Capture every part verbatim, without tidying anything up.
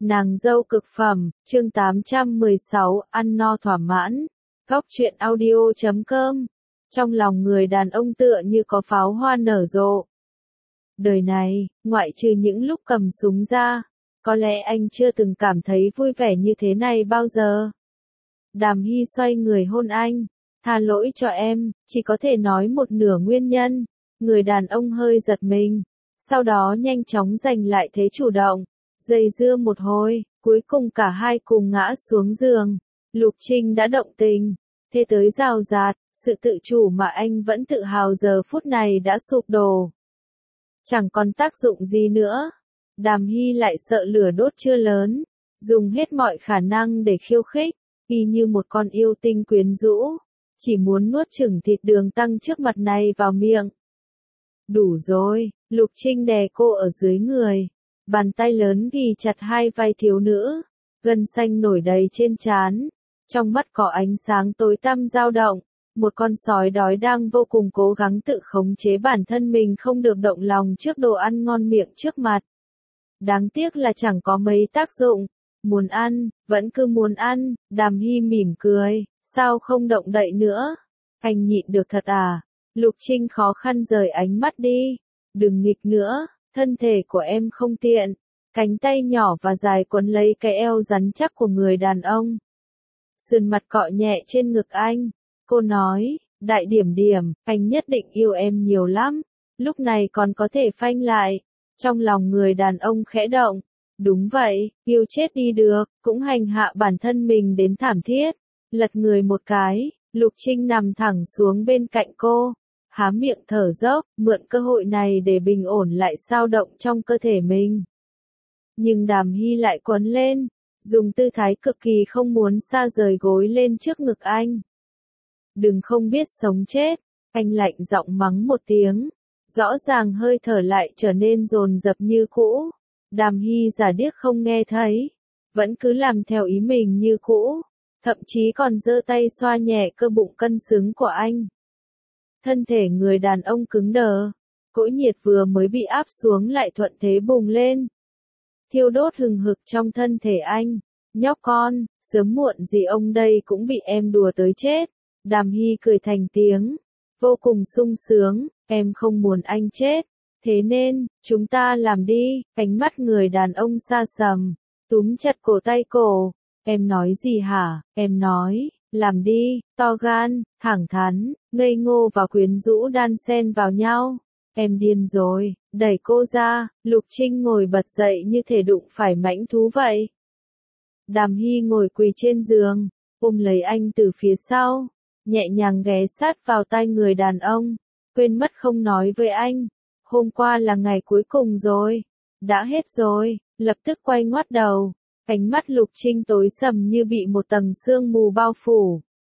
Nàng dâu cực phẩm, chương tám trăm mười sáu, ăn no thỏa mãn. Góc truyện audio chấm com. Trong lòng người đàn ông tựa như có pháo hoa nở rộ. Đời này, ngoại trừ những lúc cầm súng ra, có lẽ anh chưa từng cảm thấy vui vẻ như thế này bao giờ. Đàm Hy xoay người hôn anh. Tha lỗi cho em, chỉ có thể nói một nửa nguyên nhân. Người đàn ông hơi giật mình. Sau đó nhanh chóng giành lại thế chủ động. Dây dưa một hồi, cuối cùng cả hai cùng ngã xuống giường. Lục Trinh đã động tình. Thế tới rào rạt, sự tự chủ mà anh vẫn tự hào giờ phút này đã sụp đổ. Chẳng còn tác dụng gì nữa. Đàm Hy lại sợ lửa đốt chưa lớn. Dùng hết mọi khả năng để khiêu khích. Y như một con yêu tinh quyến rũ. Chỉ muốn nuốt chửng thịt đường tăng trước mặt này vào miệng. Đủ rồi, Lục Trinh đè cô ở dưới người. Bàn tay lớn ghi chặt hai vai thiếu nữ. Gân xanh nổi đầy trên trán. Trong mắt có ánh sáng tối tăm dao động. Một con sói đói đang vô cùng cố gắng tự khống chế bản thân mình không được động lòng trước đồ ăn ngon miệng trước mặt. Đáng tiếc là chẳng có mấy tác dụng. Muốn ăn, vẫn cứ muốn ăn. Đàm Hy mỉm cười. Sao không động đậy nữa? Anh nhịn được thật à? Lục Trinh khó khăn rời ánh mắt đi. Đừng nghịch nữa. Thân thể của em không tiện. Cánh tay nhỏ và dài quấn lấy cái eo rắn chắc của người đàn ông. Sườn mặt cọ nhẹ trên ngực anh. Cô nói, đại điểm điểm, anh nhất định yêu em nhiều lắm. Lúc này còn có thể phanh lại. Trong lòng người đàn ông khẽ động. Đúng vậy, yêu chết đi được, cũng hành hạ bản thân mình đến thảm thiết. Lật người một cái, Lục Trinh nằm thẳng xuống bên cạnh cô. Há miệng thở dốc, mượn cơ hội này để bình ổn lại dao động trong cơ thể mình. Nhưng Đàm Hy lại quấn lên, dùng tư thái cực kỳ không muốn xa rời gối lên trước ngực anh. Đừng không biết sống chết, anh lạnh giọng mắng một tiếng. Rõ ràng hơi thở lại trở nên dồn dập như cũ. Đàm Hy giả điếc không nghe thấy, vẫn cứ làm theo ý mình như cũ. Thậm chí còn giơ tay xoa nhẹ cơ bụng cân xứng của anh. Thân thể người đàn ông cứng đờ. Cỗ nhiệt vừa mới bị áp xuống lại thuận thế bùng lên. Thiêu đốt hừng hực trong thân thể anh. Nhóc con, sớm muộn gì ông đây cũng bị em đùa tới chết. Đàm Hy cười thành tiếng. Vô cùng sung sướng, em không muốn anh chết. Thế nên, chúng ta làm đi. Ánh mắt người đàn ông xa sầm. Túm chặt cổ tay cổ. Em nói gì hả? Em nói, làm đi, to gan, thẳng thắn, ngây ngô và quyến rũ đan xen vào nhau. Em điên rồi, đẩy cô ra. Lục Trinh ngồi bật dậy như thể đụng phải mãnh thú vậy. Đàm Hy ngồi quỳ trên giường, ôm lấy anh từ phía sau, nhẹ nhàng ghé sát vào tai người đàn ông. Quên mất không nói với anh, hôm qua là ngày cuối cùng rồi. Đã hết rồi, lập tức quay ngoắt đầu. Ánh mắt Lục Trinh tối sầm như bị một tầng sương mù bao phủ.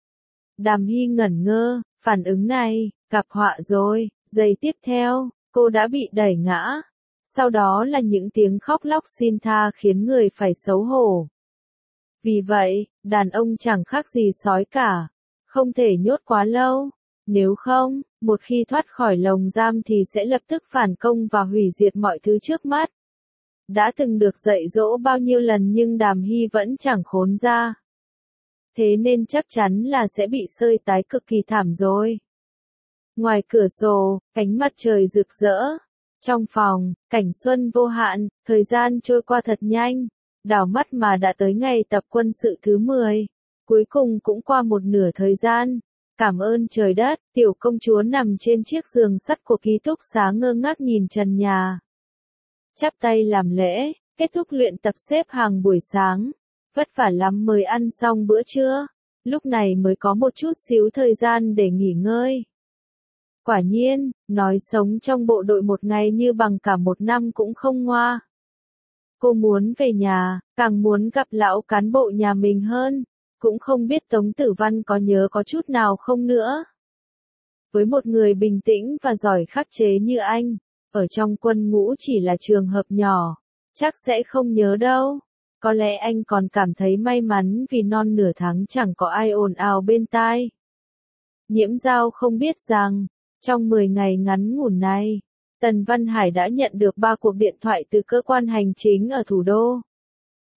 Đàm Hy ngẩn ngơ, phản ứng này, gặp họa rồi. Giây tiếp theo, cô đã bị đẩy ngã. Sau đó là những tiếng khóc lóc xin tha khiến người phải xấu hổ. Vì vậy, đàn ông chẳng khác gì sói cả. Không thể nhốt quá lâu. Nếu không, một khi thoát khỏi lồng giam thì sẽ lập tức phản công và hủy diệt mọi thứ trước mắt. Đã từng được dạy dỗ bao nhiêu lần nhưng Đàm Hy vẫn chẳng khốn ra. Thế nên chắc chắn là sẽ bị sơi tái cực kỳ thảm rồi. Ngoài cửa sổ, ánh mặt trời rực rỡ. Trong phòng, cảnh xuân vô hạn, thời gian trôi qua thật nhanh. Đảo mắt mà đã tới ngày tập quân sự thứ mười. Cuối cùng cũng qua một nửa thời gian. Cảm ơn trời đất, tiểu công chúa nằm trên chiếc giường sắt của ký túc xá ngơ ngác nhìn trần nhà. Chắp tay làm lễ, kết thúc luyện tập xếp hàng buổi sáng. Vất vả lắm mới ăn xong bữa trưa. Lúc này mới có một chút xíu thời gian để nghỉ ngơi. Quả nhiên, nói sống trong bộ đội một ngày như bằng cả một năm cũng không ngoa. Cô muốn về nhà, càng muốn gặp lão cán bộ nhà mình hơn. Cũng không biết Tống Tử Văn có nhớ có chút nào không nữa. Với một người bình tĩnh và giỏi khắc chế như anh, ở trong quân ngũ chỉ là trường hợp nhỏ, chắc sẽ không nhớ đâu. Có lẽ anh còn cảm thấy may mắn vì non nửa tháng chẳng có ai ồn ào bên tai. Nhiễm Giao không biết rằng, trong mười ngày ngắn ngủn này, Tần Văn Hải đã nhận được ba cuộc điện thoại từ cơ quan hành chính ở thủ đô.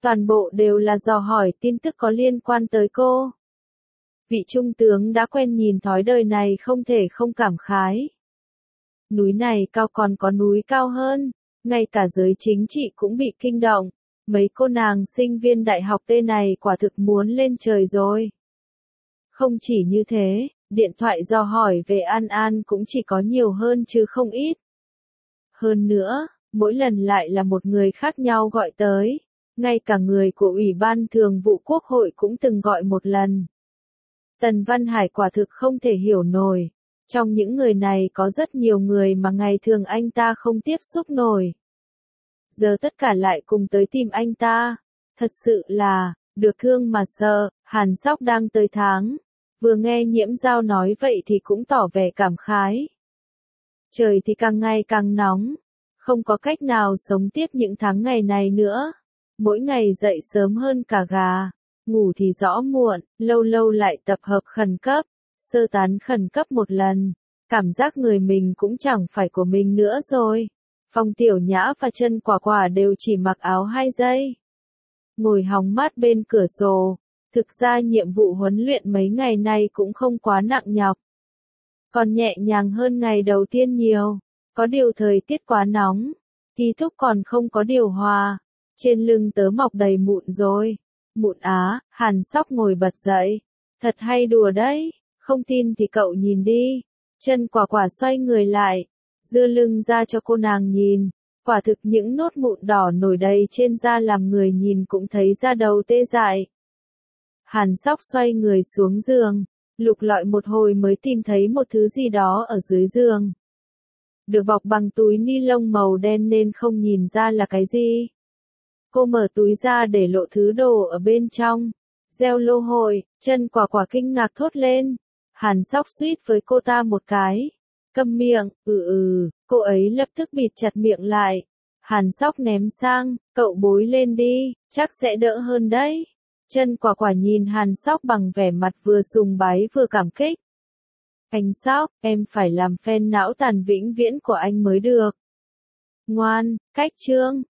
Toàn bộ đều là dò hỏi tin tức có liên quan tới cô. Vị trung tướng đã quen nhìn thói đời này không thể không cảm khái. Núi này cao còn có núi cao hơn, ngay cả giới chính trị cũng bị kinh động. Mấy cô nàng sinh viên đại học T này quả thực muốn lên trời rồi. Không chỉ như thế, điện thoại dò hỏi về An An cũng chỉ có nhiều hơn chứ không ít. Hơn nữa, mỗi lần lại là một người khác nhau gọi tới. Ngay cả người của Ủy ban Thường vụ Quốc hội cũng từng gọi một lần. Tần Văn Hải quả thực không thể hiểu nổi. Trong những người này có rất nhiều người mà ngày thường anh ta không tiếp xúc nổi. Giờ tất cả lại cùng tới tìm anh ta. Thật sự là, được thương mà sợ, Hàn Sóc đang tới tháng. Vừa nghe Nhiễm Giao nói vậy thì cũng tỏ vẻ cảm khái. Trời thì càng ngày càng nóng. Không có cách nào sống tiếp những tháng ngày này nữa. Mỗi ngày dậy sớm hơn cả gà. Ngủ thì rõ muộn, lâu lâu lại tập hợp khẩn cấp. Sơ tán khẩn cấp một lần. Cảm giác người mình cũng chẳng phải của mình nữa rồi. Phong Tiểu Nhã và Chân Quả Quả đều chỉ mặc áo hai giây. Ngồi hóng mát bên cửa sổ. Thực ra nhiệm vụ huấn luyện mấy ngày nay cũng không quá nặng nhọc. Còn nhẹ nhàng hơn ngày đầu tiên nhiều. Có điều thời tiết quá nóng. Ký thúc còn không có điều hòa. Trên lưng tớ mọc đầy mụn rồi. Mụn á, Hàn Sóc ngồi bật dậy. Thật hay đùa đấy. Không tin thì cậu nhìn đi. Chân Quả Quả xoay người lại. Dưa lưng ra cho cô nàng nhìn. Quả thực những nốt mụn đỏ nổi đầy trên da làm người nhìn cũng thấy da đầu tê dại. Hàn Sóc xoay người xuống giường. Lục lọi một hồi mới tìm thấy một thứ gì đó ở dưới giường. Được bọc bằng túi ni lông màu đen nên không nhìn ra là cái gì. Cô mở túi ra để lộ thứ đồ ở bên trong. Gieo lô hội, Chân Quả Quả kinh ngạc thốt lên. Hàn Sóc suýt với cô ta một cái. Câm miệng, ừ ừ, cô ấy lập tức bịt chặt miệng lại. Hàn Sóc ném sang, cậu bối lên đi, chắc sẽ đỡ hơn đấy. Chân Quả Quả nhìn Hàn Sóc bằng vẻ mặt vừa sùng bái vừa cảm kích. Anh Sóc, em phải làm fan não tàn vĩnh viễn của anh mới được. Ngoan, cách chương.